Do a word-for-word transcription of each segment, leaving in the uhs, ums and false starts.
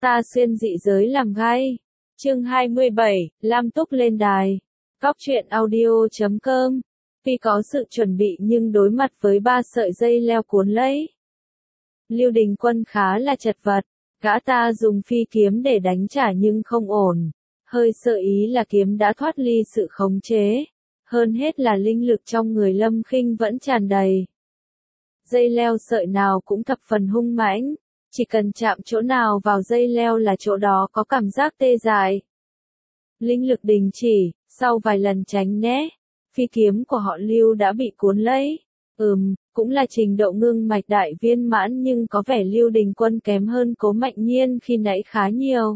Ta xuyên dị giới làm gai. Chương hai mươi bảy, Lam Túc lên đài. Góc truyện audio chấm com. Tuy có sự chuẩn bị nhưng đối mặt với ba sợi dây leo cuốn lấy, Lưu Đình Quân khá là chật vật. Gã ta dùng phi kiếm để đánh trả nhưng không ổn. Hơi sợ ý là kiếm đã thoát ly sự khống chế. Hơn hết là linh lực trong người Lâm Khinh vẫn tràn đầy. Dây leo sợi nào cũng thập phần hung mãnh. Chỉ cần chạm chỗ nào vào dây leo là chỗ đó có cảm giác tê dại. Linh lực đình chỉ, sau vài lần tránh né, phi kiếm của họ Lưu đã bị cuốn lấy. Ừm, cũng là trình độ ngưng mạch đại viên mãn nhưng có vẻ Lưu Đình Quân kém hơn Cố Mạnh Nhiên khi nãy khá nhiều.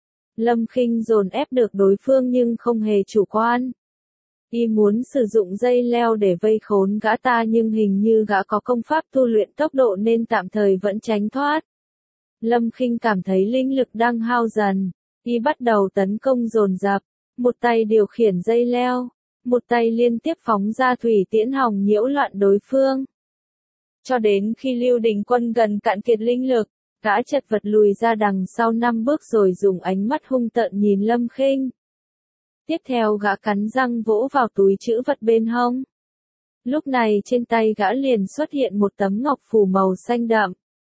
Lâm Khinh dồn ép được đối phương nhưng không hề chủ quan. Y muốn sử dụng dây leo để vây khốn gã ta nhưng hình như gã có công pháp tu luyện tốc độ nên tạm thời vẫn tránh thoát. Lâm Khinh cảm thấy linh lực đang hao dần, y bắt đầu tấn công dồn dập, một tay điều khiển dây leo, một tay liên tiếp phóng ra thủy tiễn hòng nhiễu loạn đối phương. Cho đến khi Lưu Đình Quân gần cạn kiệt linh lực, gã chật vật lùi ra đằng sau năm bước rồi dùng ánh mắt hung tợn nhìn Lâm Khinh. Tiếp theo gã cắn răng vỗ vào túi trữ vật bên hông. Lúc này trên tay gã liền xuất hiện một tấm ngọc phù màu xanh đậm.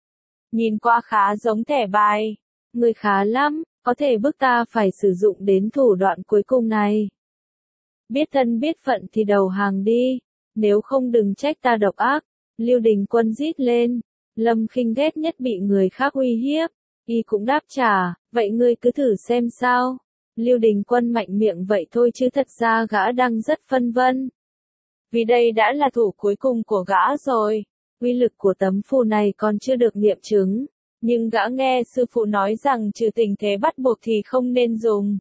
Nhìn qua khá giống thẻ bài. Người khá lắm, có thể bức ta phải sử dụng đến thủ đoạn cuối cùng này. Biết thân biết phận thì đầu hàng đi, nếu không đừng trách ta độc ác. Lưu Đình Quân rít lên. Lâm Khinh ghét nhất bị người khác uy hiếp. Y cũng đáp trả, vậy ngươi cứ thử xem sao. Lưu Đình Quân mạnh miệng vậy thôi chứ thật ra gã đang rất phân vân. Vì đây đã là thủ cuối cùng của gã rồi. Uy lực của tấm phù này còn chưa được nghiệm chứng, nhưng gã nghe sư phụ nói rằng trừ tình thế bắt buộc thì không nên dùng.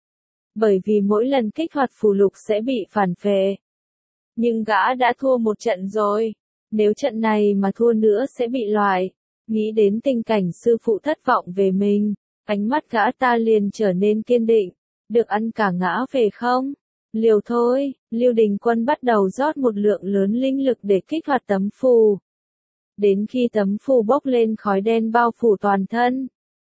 Bởi vì mỗi lần kích hoạt phù lục sẽ bị phản phệ. Nhưng gã đã thua một trận rồi, nếu trận này mà thua nữa sẽ bị loại. Nghĩ đến tình cảnh sư phụ thất vọng về mình, ánh mắt gã ta liền trở nên kiên định. Được ăn cả ngã về không? Liều thôi. Lưu Đình Quân bắt đầu rót một lượng lớn linh lực để kích hoạt tấm phù. Đến khi tấm phù bốc lên khói đen bao phủ toàn thân,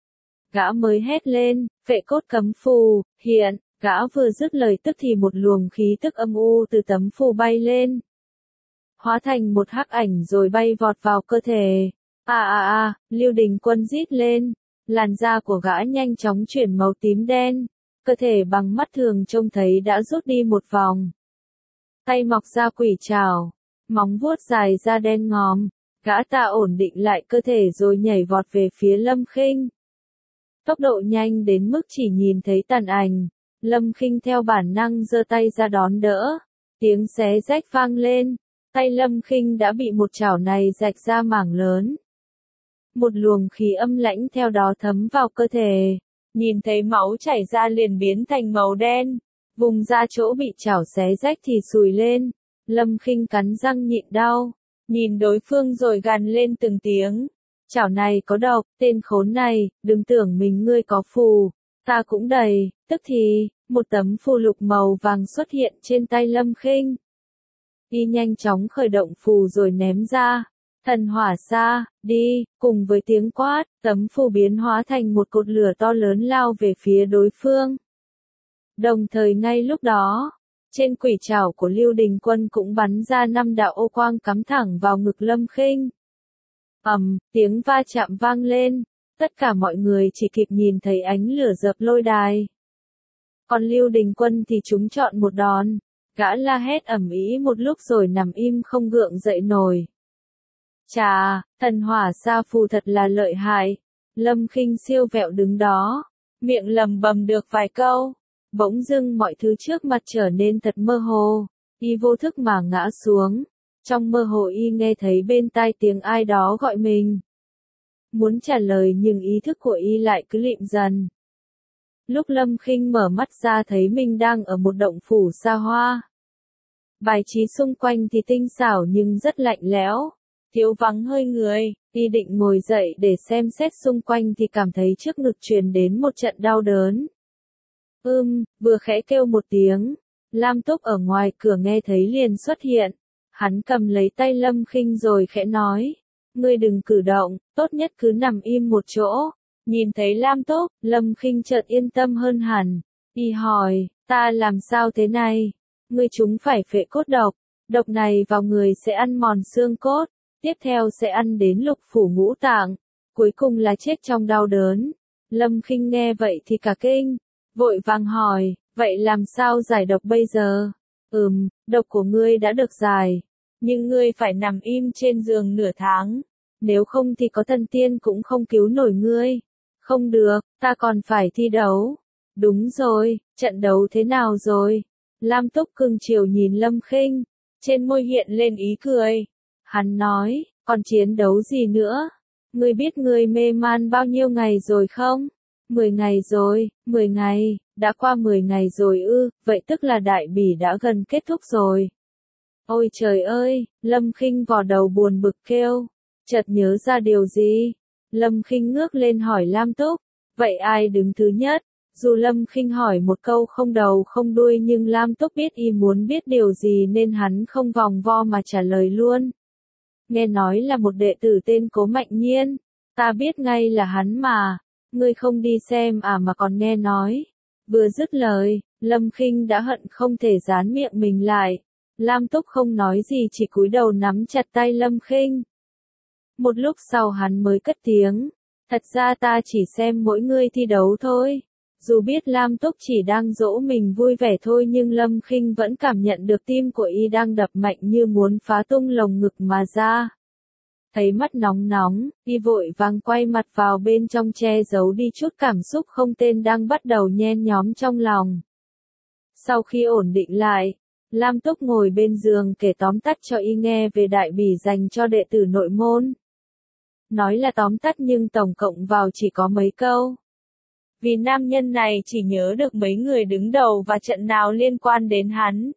gã mới hét lên, vệ cốt cấm phù, hiện. Gã vừa dứt lời tức thì một luồng khí tức âm u từ tấm phù bay lên, hóa thành một hắc ảnh rồi bay vọt vào cơ thể. À à à, Lưu Đình Quân rít lên, làn da của gã nhanh chóng chuyển màu tím đen, cơ thể bằng mắt thường trông thấy đã rút đi một vòng. Tay mọc ra quỷ trảo, móng vuốt dài da đen ngòm, gã ta ổn định lại cơ thể rồi nhảy vọt về phía Lâm Khinh. Tốc độ nhanh đến mức chỉ nhìn thấy tàn ảnh, Lâm Khinh theo bản năng giơ tay ra đón đỡ, tiếng xé rách vang lên, tay Lâm Khinh đã bị một chảo này rạch ra mảng lớn. Một luồng khí âm lãnh theo đó thấm vào cơ thể, nhìn thấy máu chảy ra liền biến thành màu đen, vùng da chỗ bị chảo xé rách thì sùi lên, Lâm Khinh cắn răng nhịn đau, nhìn đối phương rồi gằn lên từng tiếng. Chảo này có độc, tên khốn này, đừng tưởng mình ngươi có phù, ta cũng đầy. Tức thì, một tấm phù lục màu vàng xuất hiện trên tay Lâm Khinh. Y nhanh chóng khởi động phù rồi ném ra. Thần hỏa xa, đi, cùng với tiếng quát, tấm phù biến hóa thành một cột lửa to lớn lao về phía đối phương. Đồng thời ngay lúc đó, trên quỷ trảo của Lưu Đình Quân cũng bắn ra năm đạo ô quang cắm thẳng vào ngực Lâm Khinh. Ầm, tiếng va chạm vang lên, tất cả mọi người chỉ kịp nhìn thấy ánh lửa dập lôi đài. Còn Lưu Đình Quân thì trúng chọn một đòn, gã la hét ầm ĩ một lúc rồi nằm im không gượng dậy nổi. Chà, thần hỏa sa phù thật là lợi hại. Lâm Khinh siêu vẹo đứng đó, miệng lầm bầm được vài câu, bỗng dưng mọi thứ trước mặt trở nên thật mơ hồ, y vô thức mà ngã xuống. Trong mơ hồ y nghe thấy bên tai tiếng ai đó gọi mình. Muốn trả lời nhưng ý thức của y lại cứ lịm dần. Lúc Lâm Khinh mở mắt ra thấy mình đang ở một động phủ xa hoa. Bài trí xung quanh thì tinh xảo nhưng rất lạnh lẽo, thiếu vắng hơi người. Y định ngồi dậy để xem xét xung quanh thì cảm thấy trước ngực truyền đến một trận đau đớn. Ưm, vừa khẽ kêu một tiếng, Lam Túc ở ngoài cửa nghe thấy liền xuất hiện. Hắn cầm lấy tay Lâm Khinh rồi khẽ nói, ngươi đừng cử động, tốt nhất cứ nằm im một chỗ. Nhìn thấy Lam Túc, Lâm Khinh chợt yên tâm hơn hẳn. Y hỏi, ta làm sao thế này? Ngươi chúng phải phệ cốt độc. Độc này vào người sẽ ăn mòn xương cốt. Tiếp theo sẽ ăn đến lục phủ ngũ tạng. Cuối cùng là chết trong đau đớn. Lâm Khinh nghe vậy thì cả kinh. Vội vàng hỏi, vậy làm sao giải độc bây giờ? Ừm, độc của ngươi đã được giải. Nhưng ngươi phải nằm im trên giường nửa tháng. Nếu không thì có thần tiên cũng không cứu nổi ngươi. Không được, ta còn phải thi đấu. Đúng rồi, trận đấu thế nào rồi? Lam Túc cưng chiều nhìn Lâm Khinh, trên môi hiện lên ý cười. Hắn nói, còn chiến đấu gì nữa? Ngươi biết ngươi mê man bao nhiêu ngày rồi không? Mười ngày rồi, mười ngày, đã qua mười ngày rồi ư, vậy tức là đại bỉ đã gần kết thúc rồi. Ôi trời ơi, Lâm Khinh vò đầu buồn bực kêu, chợt nhớ ra điều gì? Lâm Khinh ngước lên hỏi Lam Túc, vậy ai đứng thứ nhất? Dù Lâm Khinh hỏi một câu không đầu không đuôi nhưng Lam Túc biết y muốn biết điều gì nên hắn không vòng vo mà trả lời luôn. Nghe nói là một đệ tử tên Cố Mạnh Nhiên, ta biết ngay là hắn mà, ngươi không đi xem à mà còn nghe nói. Vừa dứt lời, Lâm Khinh đã hận không thể dán miệng mình lại. Lam Túc không nói gì chỉ cúi đầu nắm chặt tay Lâm Khinh. Một lúc sau hắn mới cất tiếng, thật ra ta chỉ xem mỗi ngươi thi đấu thôi. Dù biết Lam Túc chỉ đang dỗ mình vui vẻ thôi nhưng Lâm Khinh vẫn cảm nhận được tim của y đang đập mạnh như muốn phá tung lồng ngực mà ra. Thấy mắt nóng nóng, y vội vàng quay mặt vào bên trong che giấu đi chút cảm xúc không tên đang bắt đầu nhen nhóm trong lòng. Sau khi ổn định lại, Lam Túc ngồi bên giường kể tóm tắt cho y nghe về đại bỉ dành cho đệ tử nội môn. Nói là tóm tắt nhưng tổng cộng vào chỉ có mấy câu. Vì nam nhân này chỉ nhớ được mấy người đứng đầu và trận nào liên quan đến hắn.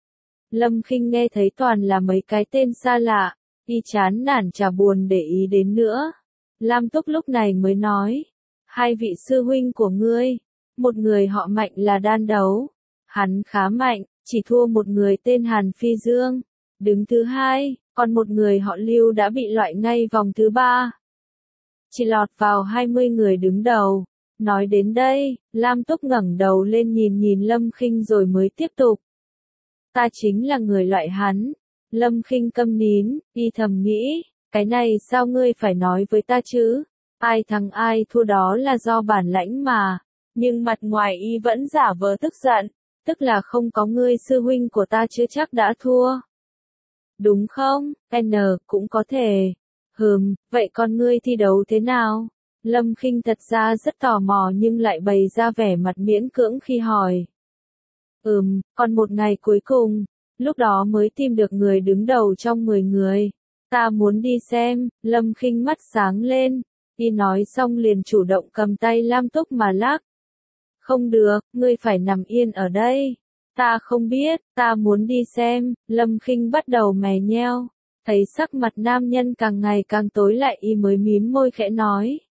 Lâm Khinh nghe thấy toàn là mấy cái tên xa lạ, y chán nản chả buồn để ý đến nữa. Lam Túc lúc này mới nói, hai vị sư huynh của ngươi, một người họ Mạnh là đan đấu. Hắn khá mạnh, chỉ thua một người tên Hàn Phi Dương. Đứng thứ hai, còn một người họ Lưu đã bị loại ngay vòng thứ ba. Chỉ lọt vào hai mươi người đứng đầu. Nói đến đây, Lam Túc ngẩng đầu lên nhìn nhìn Lâm Khinh rồi mới tiếp tục. Ta chính là người loại hắn. Lâm Khinh câm nín, y thầm nghĩ, cái này sao ngươi phải nói với ta chứ? Ai thắng ai thua đó là do bản lãnh mà. Nhưng mặt ngoài y vẫn giả vờ tức giận, tức là không có ngươi sư huynh của ta chứ chắc đã thua. Đúng không? N, cũng có thể. Hừm, vậy con ngươi thi đấu thế nào? Lâm Khinh thật ra rất tò mò nhưng lại bày ra vẻ mặt miễn cưỡng khi hỏi. Ừm, còn một ngày cuối cùng, lúc đó mới tìm được người đứng đầu trong mười người. Ta muốn đi xem, Lâm Khinh mắt sáng lên, y nói xong liền chủ động cầm tay Lam Túc mà lắc. Không được, ngươi phải nằm yên ở đây. Ta không biết, ta muốn đi xem, Lâm Khinh bắt đầu mè nheo. Thấy sắc mặt nam nhân càng ngày càng tối lại y mới mím môi khẽ nói.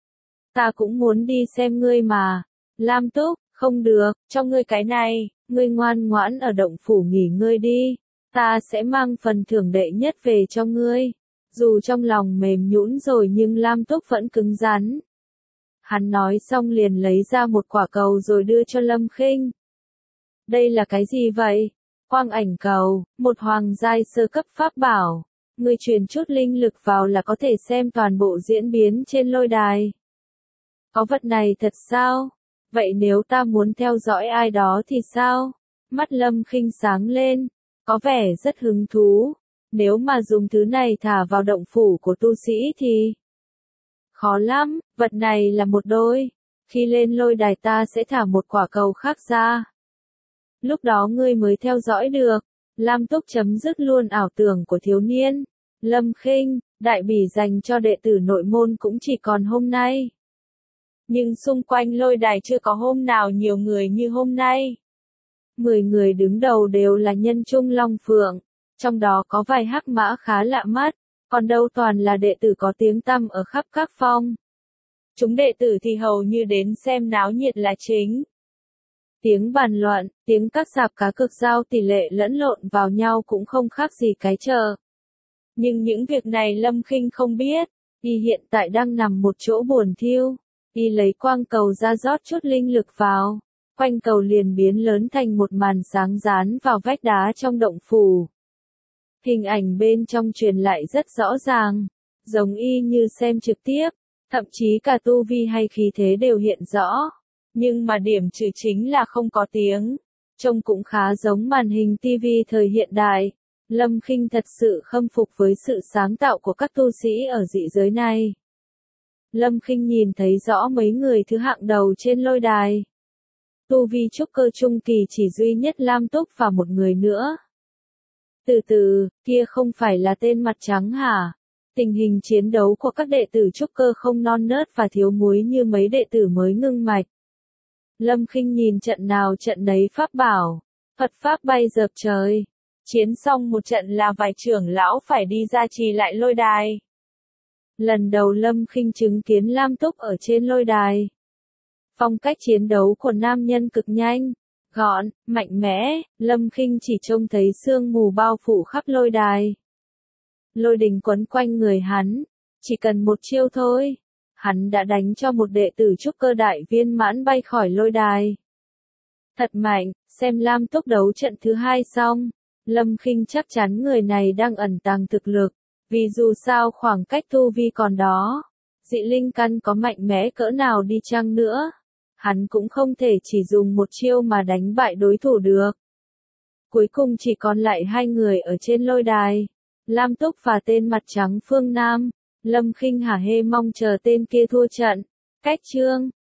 Ta cũng muốn đi xem ngươi mà. Lam Túc, không được, cho ngươi cái này, ngươi ngoan ngoãn ở động phủ nghỉ ngơi đi. Ta sẽ mang phần thưởng đệ nhất về cho ngươi. Dù trong lòng mềm nhũn rồi nhưng Lam Túc vẫn cứng rắn. Hắn nói xong liền lấy ra một quả cầu rồi đưa cho Lâm Khinh. Đây là cái gì vậy? Quang ảnh cầu, một hoàng giai sơ cấp pháp bảo. Ngươi truyền chút linh lực vào là có thể xem toàn bộ diễn biến trên lôi đài. Có vật này thật sao? Vậy nếu ta muốn theo dõi ai đó thì sao? Mắt Lâm Khinh sáng lên, có vẻ rất hứng thú. Nếu mà dùng thứ này thả vào động phủ của tu sĩ thì... Khó lắm, vật này là một đôi. Khi lên lôi đài ta sẽ thả một quả cầu khác ra. Lúc đó ngươi mới theo dõi được. Lam Túc chấm dứt luôn ảo tưởng của thiếu niên. Lâm Khinh, đại bỉ dành cho đệ tử nội môn cũng chỉ còn hôm nay. Nhưng xung quanh lôi đài chưa có hôm nào nhiều người như hôm nay. Mười người đứng đầu đều là nhân trung long phượng. Trong đó có vài hắc mã khá lạ mắt. Còn đâu toàn là đệ tử có tiếng tăm ở khắp các phong. Chúng đệ tử thì hầu như đến xem náo nhiệt là chính. Tiếng bàn luận, tiếng các sạp cá cược giao tỷ lệ lẫn lộn vào nhau cũng không khác gì cái chờ. Nhưng những việc này Lâm Khinh không biết, y hiện tại đang nằm một chỗ buồn thiu. Y lấy quang cầu ra rót chút linh lực vào. Quanh cầu liền biến lớn thành một màn sáng dán vào vách đá trong động phủ. Hình ảnh bên trong truyền lại rất rõ ràng, giống y như xem trực tiếp, thậm chí cả tu vi hay khí thế đều hiện rõ. Nhưng mà điểm trừ chính là không có tiếng, trông cũng khá giống màn hình ti vi thời hiện đại. Lâm Khinh thật sự khâm phục với sự sáng tạo của các tu sĩ ở dị giới này. Lâm Khinh nhìn thấy rõ mấy người thứ hạng đầu trên lôi đài. Tu vi trúc cơ trung kỳ chỉ duy nhất Lam Túc và một người nữa. Từ từ, kia không phải là tên mặt trắng hả? Tình hình chiến đấu của các đệ tử trúc cơ không non nớt và thiếu muối như mấy đệ tử mới ngưng mạch. Lâm Khinh nhìn trận nào trận đấy pháp bảo, Phật pháp bay dợp trời. Chiến xong một trận là vài trưởng lão phải đi ra trì lại lôi đài. Lần đầu Lâm Khinh chứng kiến Lam Túc ở trên lôi đài. Phong cách chiến đấu của nam nhân cực nhanh, gọn, mạnh mẽ, Lâm Khinh chỉ trông thấy sương mù bao phủ khắp lôi đài. Lôi đình quấn quanh người hắn, chỉ cần một chiêu thôi, hắn đã đánh cho một đệ tử trúc cơ đại viên mãn bay khỏi lôi đài. Thật mạnh, xem Lam Túc đấu trận thứ hai xong, Lâm Khinh chắc chắn người này đang ẩn tàng thực lực, vì dù sao khoảng cách tu vi còn đó, dị linh căn có mạnh mẽ cỡ nào đi chăng nữa, hắn cũng không thể chỉ dùng một chiêu mà đánh bại đối thủ được. Cuối cùng chỉ còn lại hai người ở trên lôi đài, Lam Túc và tên mặt trắng Phương Nam. Lâm Khinh hả hê mong chờ tên kia thua trận. Cách chương